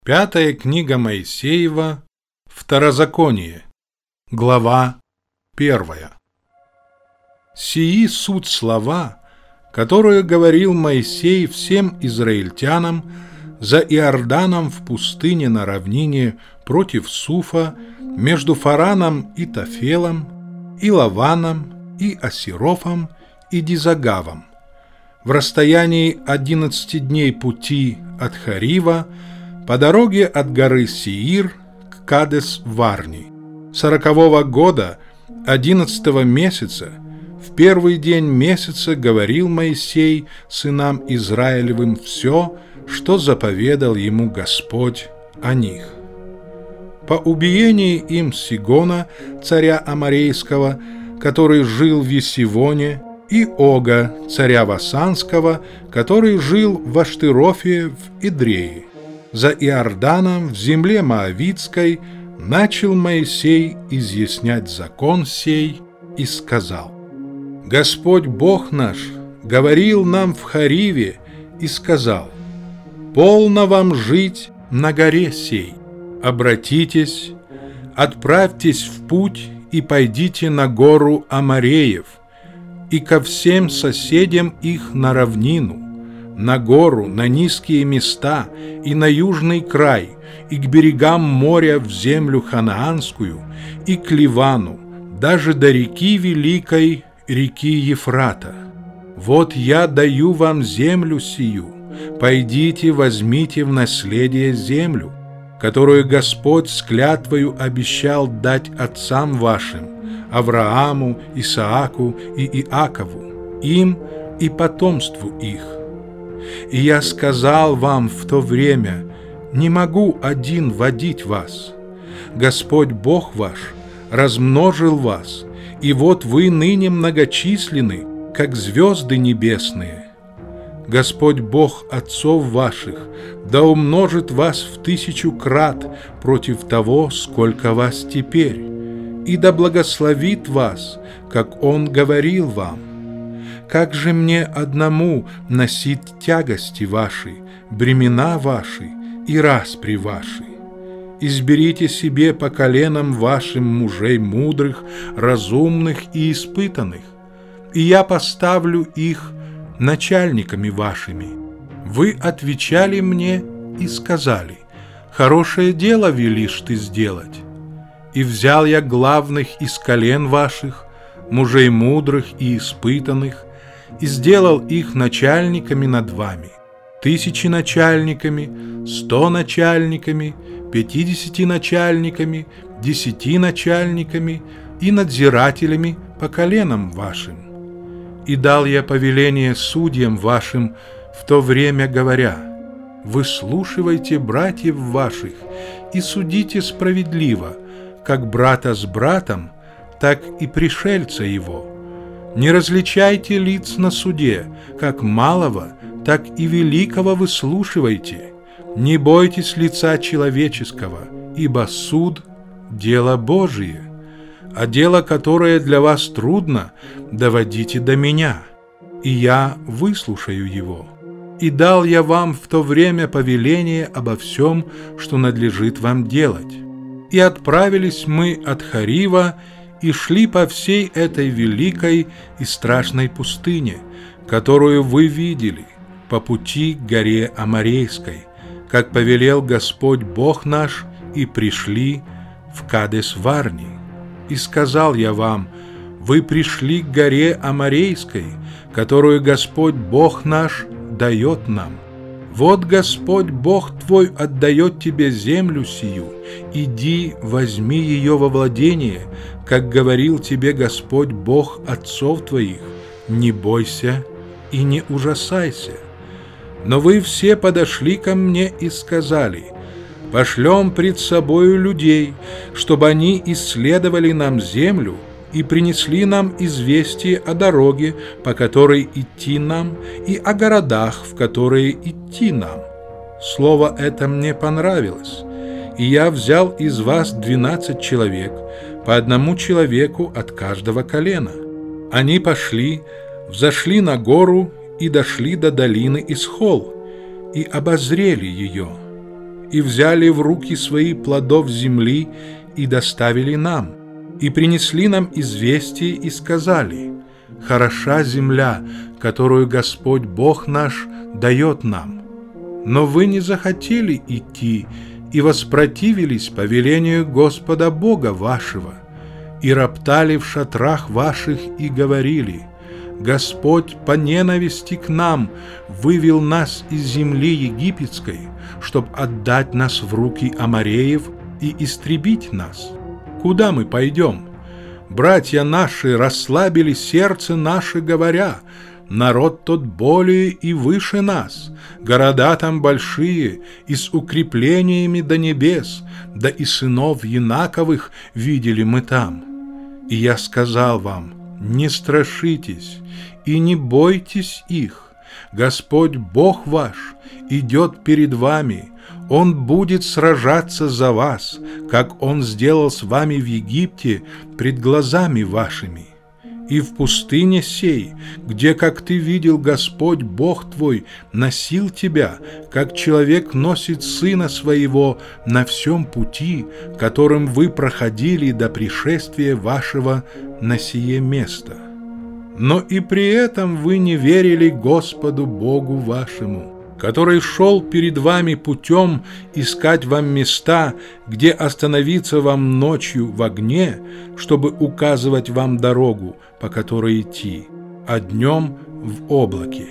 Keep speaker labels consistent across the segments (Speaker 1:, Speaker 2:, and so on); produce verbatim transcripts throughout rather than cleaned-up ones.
Speaker 1: Пятая книга Моисеева, Второзаконие, глава первая. Сии суть слова, которые говорил Моисей всем израильтянам за Иорданом в пустыне на равнине против Суфа, между Фараном и Тофелом, и Лаваном, и Асирофом, и Дизагавом, в расстоянии одиннадцати дней пути от Харива, по дороге от горы Сеир к Кадес-Варни, сорокового года, одиннадцатого месяца, в первый день месяца говорил Моисей сынам Израилевым все, что заповедал ему Господь о них. По убиении им Сигона, царя Аморейского, который жил в Есивоне, и Ога, царя Васанского, который жил в Аштырофе в Идрее, за Иорданом в земле Моавитской, начал Моисей изъяснять закон сей и сказал: «Господь Бог наш говорил нам в Хариве и сказал: полно вам жить на горе сей, обратитесь, отправьтесь в путь и пойдите на гору Амореев, и ко всем соседям их на равнину, на гору, на низкие места и на южный край, и к берегам моря в землю ханаанскую, и к Ливану, даже до реки великой, реки Ефрата. Вот я даю вам землю сию, пойдите, возьмите в наследие землю, которую Господь с клятвою обещал дать отцам вашим, Аврааму, Исааку и Иакову, им и потомству их. И я сказал вам в то время: не могу один водить вас. Господь Бог ваш размножил вас, и вот вы ныне многочисленны, как звезды небесные. Господь Бог отцов ваших да умножит вас в тысячу крат против того, сколько вас теперь, и да благословит вас, как Он говорил вам. Как же мне одному носить тягости ваши, бремена ваши и распри ваши? Изберите себе по коленам вашим мужей мудрых, разумных и испытанных, и я поставлю их начальниками вашими. Вы отвечали мне и сказали: хорошее дело велишь ты сделать. И взял я главных из колен ваших, мужей мудрых и испытанных, и сделал их начальниками над вами, тысячи начальниками, сто начальниками, пятидесяти начальниками, десяти начальниками и надзирателями по коленам вашим. И дал я повеление судьям вашим в то время, говоря: выслушивайте братьев ваших и судите справедливо, как брата с братом, так и пришельца его. Не различайте лиц на суде, как малого, так и великого выслушивайте. Не бойтесь лица человеческого, ибо суд – дело Божие, а дело, которое для вас трудно, доводите до меня, и я выслушаю его. И дал я вам в то время повеление обо всем, что надлежит вам делать. И отправились мы от Харива и шли по всей этой великой и страшной пустыне, которую вы видели, по пути к горе Аморейской, как повелел Господь Бог наш, и пришли в Кадес-Варни. И сказал я вам: вы пришли к горе Аморейской, которую Господь Бог наш дает нам. Вот Господь Бог твой отдает тебе землю сию, иди, возьми ее во владение, как говорил тебе Господь Бог отцов твоих, не бойся и не ужасайся. Но вы все подошли ко мне и сказали: пошлем пред собою людей, чтобы они исследовали нам землю и принесли нам известие о дороге, по которой идти нам, и о городах, в которые идти нам. Слово это мне понравилось, и я взял из вас двенадцать человек, по одному человеку от каждого колена. Они пошли, взошли на гору и дошли до долины Исхол, и обозрели ее. и взяли в руки свои плодов земли и доставили нам, и принесли нам известие и сказали: «Хороша земля, которую Господь Бог наш дает нам». Но вы не захотели идти и воспротивились повелению Господа Бога вашего, и роптали в шатрах ваших и говорили: «Господь по ненависти к нам вывел нас из земли египетской, чтоб отдать нас в руки амореев и истребить нас. Куда мы пойдем? Братья наши расслабили сердце наше, говоря: народ тот более и выше нас, города там большие, и с укреплениями до небес, да и сынов Янаковых видели мы там. И я сказал вам: не страшитесь и не бойтесь их. Господь Бог ваш идет перед вами, Он будет сражаться за вас, как Он сделал с вами в Египте пред глазами вашими. И в пустыне сей, где, как ты видел, Господь Бог твой носил тебя, как человек носит сына своего на всем пути, которым вы проходили до пришествия вашего на сие место. Но и при этом вы не верили Господу Богу вашему, который шел перед вами путем искать вам места, где остановиться вам ночью в огне, чтобы указывать вам дорогу, по которой идти, а днем в облаке.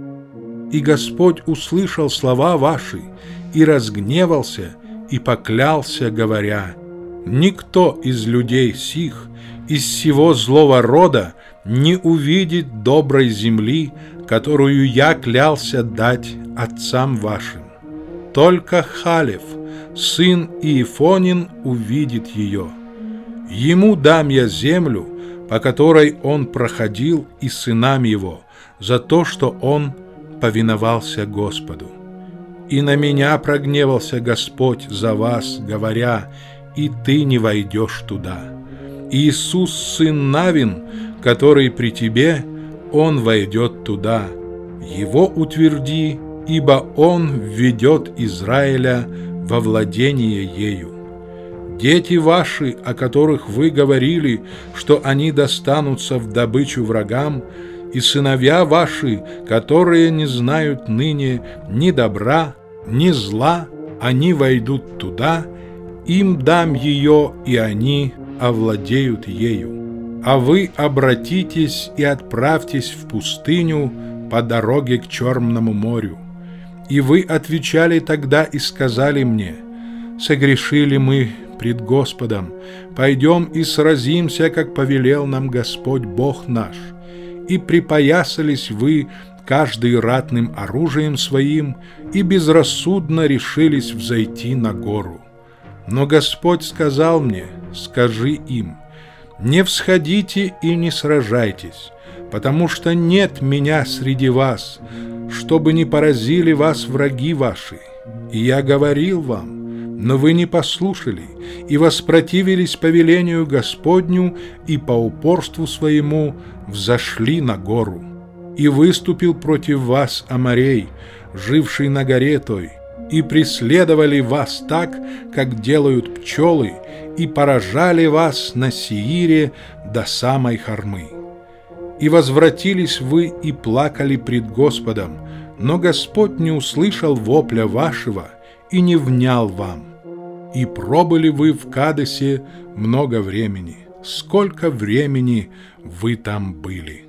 Speaker 1: И Господь услышал слова ваши и разгневался и поклялся, говоря: «Никто из людей сих, из всего злого рода, не увидит доброй земли, которую я клялся дать отцам вашим. Только Халев, сын Иефонин, увидит ее. Ему дам я землю, по которой он проходил, и сынам его, за то, что он повиновался Господу. И на меня прогневался Господь за вас, говоря: и ты не войдешь туда. Иисус, сын Навин, который при тебе, он войдет туда. Его утверди, ибо он введет Израиля во владение ею. Дети ваши, о которых вы говорили, что они достанутся в добычу врагам, и сыновья ваши, которые не знают ныне ни добра, ни зла, они войдут туда, им дам ее, и они овладеют ею. А вы обратитесь и отправьтесь в пустыню по дороге к Черному морю. И вы отвечали тогда и сказали мне: согрешили мы пред Господом, пойдем и сразимся, как повелел нам Господь Бог наш. И припоясались вы каждый ратным оружием своим, и безрассудно решились взойти на гору. Но Господь сказал мне: скажи им: не всходите и не сражайтесь, потому что нет меня среди вас, чтобы не поразили вас враги ваши. И я говорил вам, но вы не послушали и воспротивились повелению Господню, и по упорству своему взошли на гору. И выступил против вас Аморей, живший на горе той, и преследовали вас так, как делают пчелы, и поражали вас на Сеире до самой Хормы. И возвратились вы и плакали пред Господом, но Господь не услышал вопля вашего и не внял вам. И пробыли вы в Кадесе много времени. Сколько времени вы там были?